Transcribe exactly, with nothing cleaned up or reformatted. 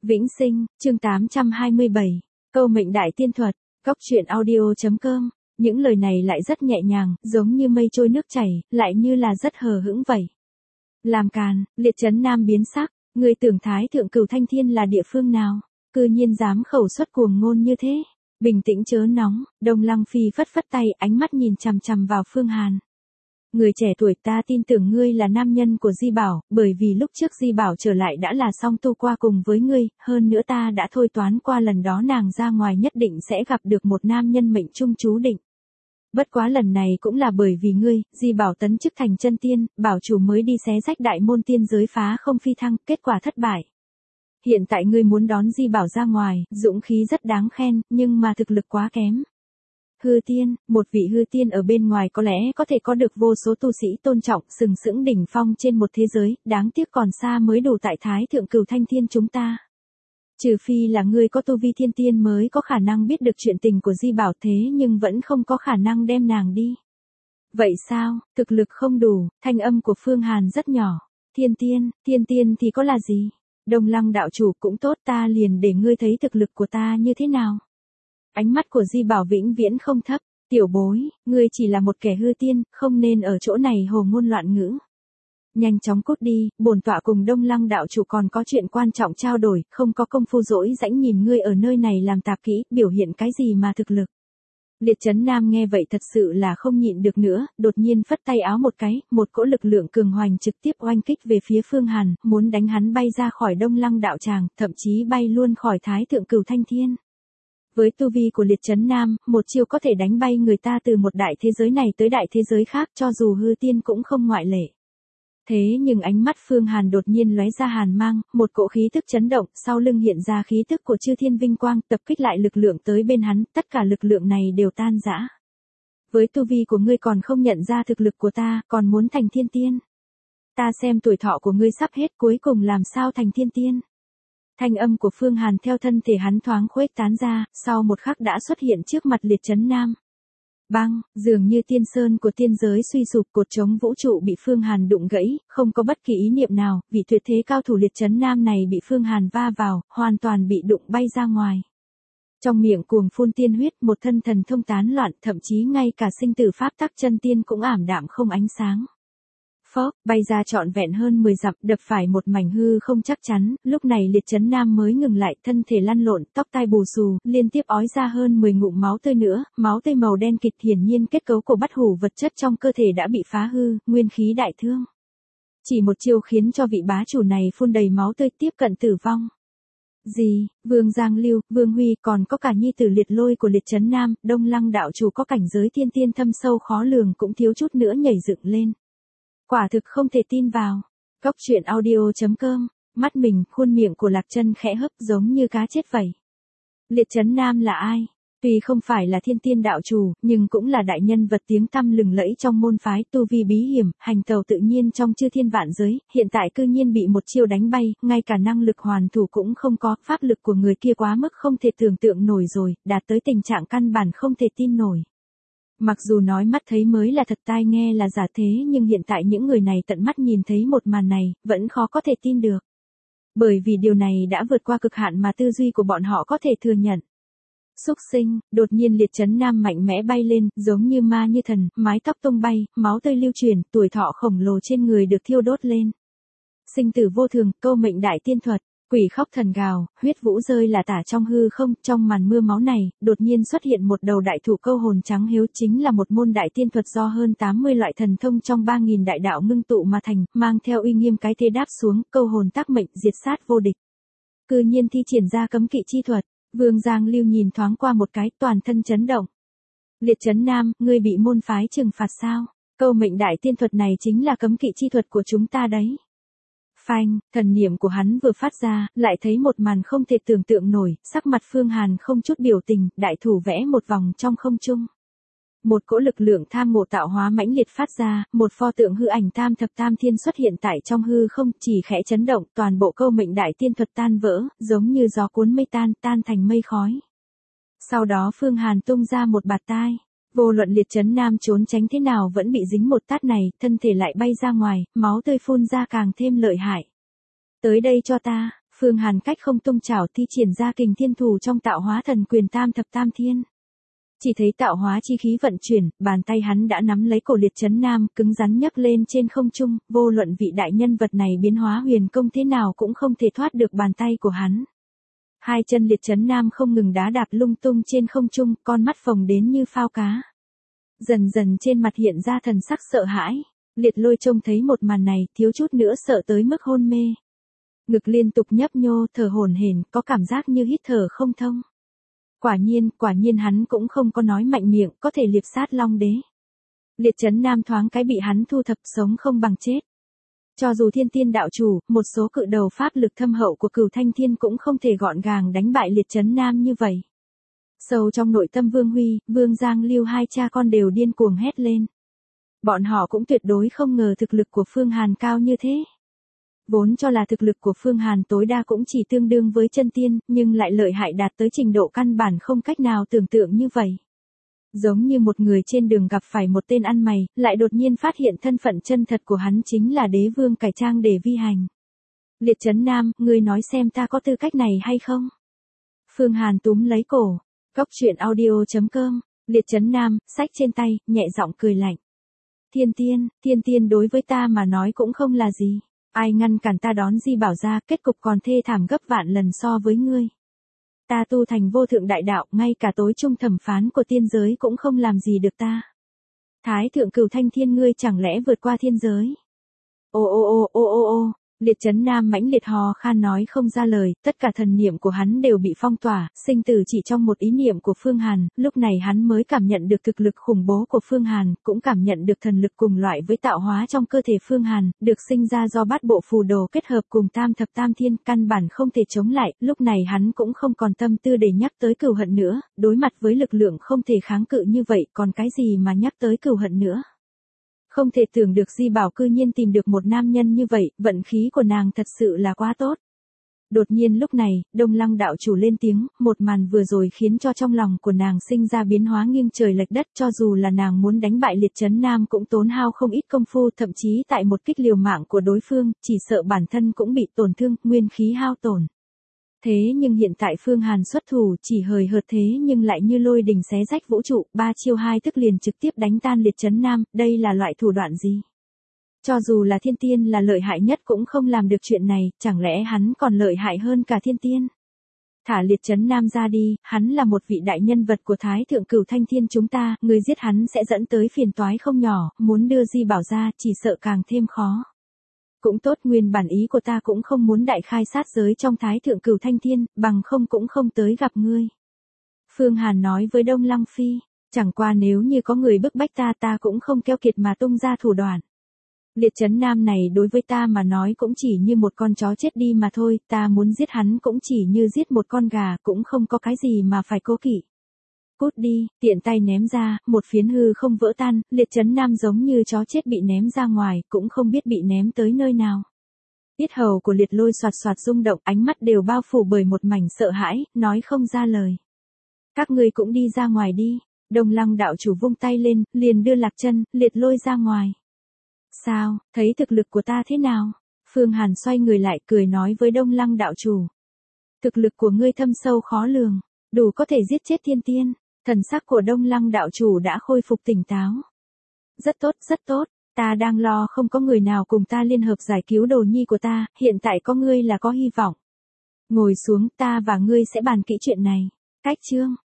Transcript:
Vĩnh Sinh, chương tám trăm hai mươi bảy, câu mệnh đại tiên thuật, góc truyện audio.com, những lời này lại rất nhẹ nhàng, giống như mây trôi nước chảy, lại như là rất hờ hững vậy. Làm càn, Liệt Chấn Nam biến sắc, người tưởng Thái Thượng Cửu Thanh Thiên là địa phương nào, cư nhiên dám khẩu xuất cuồng ngôn như thế. Bình tĩnh chớ nóng, Đông Lăng Phi phất phất tay, ánh mắt nhìn chằm chằm vào Phương Hàn. Người trẻ tuổi, ta tin tưởng ngươi là nam nhân của Di Bảo, bởi vì lúc trước Di Bảo trở lại đã là song tu qua cùng với ngươi, hơn nữa ta đã thôi toán qua lần đó nàng ra ngoài nhất định sẽ gặp được một nam nhân mệnh trung chú định. Bất quá lần này cũng là bởi vì ngươi, Di Bảo tấn chức thành chân tiên, bảo chủ mới đi xé rách đại môn tiên giới phá không phi thăng, kết quả thất bại. Hiện tại ngươi muốn đón Di Bảo ra ngoài, dũng khí rất đáng khen, nhưng mà thực lực quá kém. Hư tiên, một vị hư tiên ở bên ngoài có lẽ có thể có được vô số tu sĩ tôn trọng, sừng sững đỉnh phong trên một thế giới, đáng tiếc còn xa mới đủ tại Thái Thượng Cửu Thanh Thiên chúng ta. Trừ phi là ngươi có tu vi thiên tiên mới có khả năng biết được chuyện tình của Di Bảo, thế nhưng vẫn không có khả năng đem nàng đi. Vậy sao, thực lực không đủ, thanh âm của Phương Hàn rất nhỏ. Thiên tiên, thiên tiên thì có là gì? Đông Lăng đạo chủ cũng tốt, ta liền để ngươi thấy thực lực của ta như thế nào. Ánh mắt của Di Bảo vĩnh viễn không thấp, tiểu bối, ngươi chỉ là một kẻ hư tiên, không nên ở chỗ này hồ ngôn loạn ngữ. Nhanh chóng cút đi, bổn tọa cùng Đông Lăng đạo chủ còn có chuyện quan trọng trao đổi, không có công phu dỗi rãnh nhìn ngươi ở nơi này làm tạp kỹ, biểu hiện cái gì mà thực lực. Liệt Chấn Nam nghe vậy thật sự là không nhịn được nữa, đột nhiên phất tay áo một cái, một cỗ lực lượng cường hoành trực tiếp oanh kích về phía Phương Hàn, muốn đánh hắn bay ra khỏi Đông Lăng đạo tràng, thậm chí bay luôn khỏi Thái Thượng Cửu Thanh Thiên. Với tu vi của Liệt Chấn Nam, một chiêu có thể đánh bay người ta từ một đại thế giới này tới đại thế giới khác, cho dù hư tiên cũng không ngoại lệ. Thế nhưng ánh mắt Phương Hàn đột nhiên lóe ra hàn mang, một cỗ khí tức chấn động, sau lưng hiện ra khí tức của Chư Thiên Vinh Quang, tập kích lại lực lượng tới bên hắn, tất cả lực lượng này đều tan rã. Với tu vi của ngươi còn không nhận ra thực lực của ta, còn muốn thành thiên tiên. Ta xem tuổi thọ của ngươi sắp hết, cuối cùng làm sao thành thiên tiên. Thanh âm của Phương Hàn theo thân thể hắn thoáng khuếch tán ra, sau một khắc đã xuất hiện trước mặt Liệt Chấn Nam. Bang, dường như tiên sơn của tiên giới suy sụp, cột trống vũ trụ bị Phương Hàn đụng gãy, không có bất kỳ ý niệm nào, vị tuyệt thế cao thủ Liệt Chấn Nam này bị Phương Hàn va vào, hoàn toàn bị đụng bay ra ngoài. Trong miệng cuồng phun tiên huyết, một thân thần thông tán loạn, thậm chí ngay cả sinh tử pháp tắc chân tiên cũng ảm đạm không ánh sáng. Phốc, bay ra trọn vẹn hơn mười dặm, đập phải một mảnh hư không chắc chắn, lúc này Liệt Chấn Nam mới ngừng lại, thân thể lăn lộn, tóc tai bù xù, liên tiếp ói ra hơn mười ngụm máu tươi nữa, máu tươi màu đen kịt, hiển nhiên kết cấu của bất hủ vật chất trong cơ thể đã bị phá hư, nguyên khí đại thương. Chỉ một chiêu khiến cho vị bá chủ này phun đầy máu tươi, tiếp cận tử vong. Gì, Vương Giang Lưu, Vương Huy, còn có cả nhi tử Liệt Lôi của Liệt Chấn Nam, Đông Lăng đạo chủ có cảnh giới thiên tiên thâm sâu khó lường cũng thiếu chút nữa nhảy dựng lên. Quả thực không thể tin vào. Góc truyện audio.com, mắt mình, khuôn miệng của Lạc Chân khẽ hấp giống như cá chết vậy. Liệt Chấn Nam là ai? Tuy không phải là thiên tiên đạo chủ, nhưng cũng là đại nhân vật tiếng tăm lừng lẫy trong môn phái, tu vi bí hiểm, hành tẩu tự nhiên trong chư thiên vạn giới, hiện tại cư nhiên bị một chiêu đánh bay, ngay cả năng lực hoàn thủ cũng không có, pháp lực của người kia quá mức không thể tưởng tượng nổi rồi, đạt tới tình trạng căn bản không thể tin nổi. Mặc dù nói mắt thấy mới là thật, tai nghe là giả, thế nhưng hiện tại những người này tận mắt nhìn thấy một màn này, vẫn khó có thể tin được. Bởi vì điều này đã vượt qua cực hạn mà tư duy của bọn họ có thể thừa nhận. Súc sinh, đột nhiên Liệt Chấn Nam mạnh mẽ bay lên, giống như ma như thần, mái tóc tung bay, máu tươi lưu truyền, tuổi thọ khổng lồ trên người được thiêu đốt lên. Sinh tử vô thường, câu mệnh đại tiên thuật. Quỷ khóc thần gào, huyết vũ rơi là tả trong hư không, trong màn mưa máu này, đột nhiên xuất hiện một đầu đại thủ câu hồn trắng hiếu, chính là một môn đại tiên thuật do hơn tám mươi loại thần thông trong ba nghìn đại đạo ngưng tụ mà thành, mang theo uy nghiêm cái thế đáp xuống, câu hồn tác mệnh, diệt sát vô địch. Cư nhiên thi triển ra cấm kỵ chi thuật, Vương Giang Lưu nhìn thoáng qua một cái, toàn thân chấn động. Liệt Chấn Nam, ngươi bị môn phái trừng phạt sao? Câu mệnh đại tiên thuật này chính là cấm kỵ chi thuật của chúng ta đấy. Phanh, thần niệm của hắn vừa phát ra, lại thấy một màn không thể tưởng tượng nổi, sắc mặt Phương Hàn không chút biểu tình, đại thủ vẽ một vòng trong không trung. Một cỗ lực lượng tham ngộ tạo hóa mãnh liệt phát ra, một pho tượng hư ảnh tam thập tam thiên xuất hiện tại trong hư không, chỉ khẽ chấn động, toàn bộ câu mệnh đại tiên thuật tan vỡ, giống như gió cuốn mây tan, tan thành mây khói. Sau đó Phương Hàn tung ra một bạt tai. Vô luận Liệt Chấn Nam trốn tránh thế nào vẫn bị dính một tát này, thân thể lại bay ra ngoài, máu tươi phun ra càng thêm lợi hại. Tới đây cho ta, Phương Hàn cách không tung chảo thi triển ra kình thiên thủ trong tạo hóa thần quyền tam thập tam thiên. Chỉ thấy tạo hóa chi khí vận chuyển, bàn tay hắn đã nắm lấy cổ Liệt Chấn Nam, cứng rắn nhấc lên trên không trung, vô luận vị đại nhân vật này biến hóa huyền công thế nào cũng không thể thoát được bàn tay của hắn. Hai chân Liệt Chấn Nam không ngừng đá đạp lung tung trên không trung, con mắt phồng đến như phao cá. Dần dần trên mặt hiện ra thần sắc sợ hãi. Liệt Lôi trông thấy một màn này, thiếu chút nữa sợ tới mức hôn mê. Ngực liên tục nhấp nhô, thở hổn hển, có cảm giác như hít thở không thông. Quả nhiên, quả nhiên hắn cũng không có nói mạnh miệng, có thể liệp sát Long Đế. Liệt Chấn Nam thoáng cái bị hắn thu thập sống không bằng chết. Cho dù Thiên Tiên đạo chủ, một số cự đầu pháp lực thâm hậu của Cửu Thanh Thiên cũng không thể gọn gàng đánh bại Liệt Chấn Nam như vậy. Sâu trong nội tâm Vương Huy, Vương Giang Lưu hai cha con đều điên cuồng hét lên. Bọn họ cũng tuyệt đối không ngờ thực lực của Phương Hàn cao như thế. Vốn cho là thực lực của Phương Hàn tối đa cũng chỉ tương đương với chân tiên, nhưng lại lợi hại đạt tới trình độ căn bản không cách nào tưởng tượng như vậy. Giống như một người trên đường gặp phải một tên ăn mày, lại đột nhiên phát hiện thân phận chân thật của hắn chính là đế vương cải trang để vi hành. Liệt Chấn Nam, ngươi nói xem ta có tư cách này hay không? Phương Hàn túm lấy cổ. Góc truyện audio chấm com. Liệt Chấn Nam, sách trên tay, nhẹ giọng cười lạnh. Thiên tiên, thiên tiên đối với ta mà nói cũng không là gì. Ai ngăn cản ta đón Di Bảo ra, kết cục còn thê thảm gấp vạn lần so với ngươi. Ta tu thành vô thượng đại đạo, ngay cả tối trung thẩm phán của tiên giới cũng không làm gì được ta. Thái thượng Cửu Thanh Thiên ngươi chẳng lẽ vượt qua thiên giới? Ô ô ô ô ô ô, Liệt Chấn Nam mãnh liệt hò khan nói không ra lời, tất cả thần niệm của hắn đều bị phong tỏa, sinh tử chỉ trong một ý niệm của Phương Hàn, lúc này hắn mới cảm nhận được thực lực khủng bố của Phương Hàn, cũng cảm nhận được thần lực cùng loại với tạo hóa trong cơ thể Phương Hàn, được sinh ra do bát bộ phù đồ kết hợp cùng tam thập tam thiên, căn bản không thể chống lại, lúc này hắn cũng không còn tâm tư để nhắc tới cừu hận nữa, đối mặt với lực lượng không thể kháng cự như vậy, còn cái gì mà nhắc tới cừu hận nữa. Không thể tưởng được Di Bảo cư nhiên tìm được một nam nhân như vậy, vận khí của nàng thật sự là quá tốt. Đột nhiên lúc này, Đông Lăng đạo chủ lên tiếng, một màn vừa rồi khiến cho trong lòng của nàng sinh ra biến hóa nghiêng trời lệch đất, cho dù là nàng muốn đánh bại Liệt Chấn Nam cũng tốn hao không ít công phu, thậm chí tại một kích liều mạng của đối phương, chỉ sợ bản thân cũng bị tổn thương, nguyên khí hao tổn. Thế nhưng hiện tại Phương Hàn xuất thủ chỉ hời hợt thế nhưng lại như lôi đình xé rách vũ trụ, ba chiêu hai tức liền trực tiếp đánh tan Liệt Chấn Nam, đây là loại thủ đoạn gì? Cho dù là thiên tiên là lợi hại nhất cũng không làm được chuyện này, chẳng lẽ hắn còn lợi hại hơn cả thiên tiên? Thả Liệt Chấn Nam ra đi, hắn là một vị đại nhân vật của Thái thượng Cửu Thanh Thiên chúng ta, người giết hắn sẽ dẫn tới phiền toái không nhỏ, muốn đưa Di Bảo ra chỉ sợ càng thêm khó. Cũng tốt, nguyên bản ý của ta cũng không muốn đại khai sát giới trong Thái thượng Cửu Thanh Thiên, bằng không cũng không tới gặp ngươi. Phương Hàn nói với Đông Lăng Phi, chẳng qua nếu như có người bức bách ta ta cũng không keo kiệt mà tung ra thủ đoạn. Liệt Chấn Nam này đối với ta mà nói cũng chỉ như một con chó chết đi mà thôi, ta muốn giết hắn cũng chỉ như giết một con gà, cũng không có cái gì mà phải cố kỵ. Cút đi, tiện tay ném ra, một phiến hư không vỡ tan, Liệt Chấn Nam giống như chó chết bị ném ra ngoài, cũng không biết bị ném tới nơi nào. Yết hầu của Liệt Lôi xoạt xoạt rung động, ánh mắt đều bao phủ bởi một mảnh sợ hãi, nói không ra lời. Các ngươi cũng đi ra ngoài đi. Đông Lăng đạo chủ vung tay lên, liền đưa Lạc Chân, Liệt Lôi ra ngoài. Sao, thấy thực lực của ta thế nào? Phương Hàn xoay người lại cười nói với Đông Lăng đạo chủ. Thực lực của ngươi thâm sâu khó lường, đủ có thể giết chết thiên tiên. Thần sắc của Đông Lăng đạo chủ đã khôi phục tỉnh táo. Rất tốt, rất tốt, ta đang lo không có người nào cùng ta liên hợp giải cứu đồ nhi của ta, hiện tại có ngươi là có hy vọng. Ngồi xuống, ta và ngươi sẽ bàn kỹ chuyện này. Cách chương.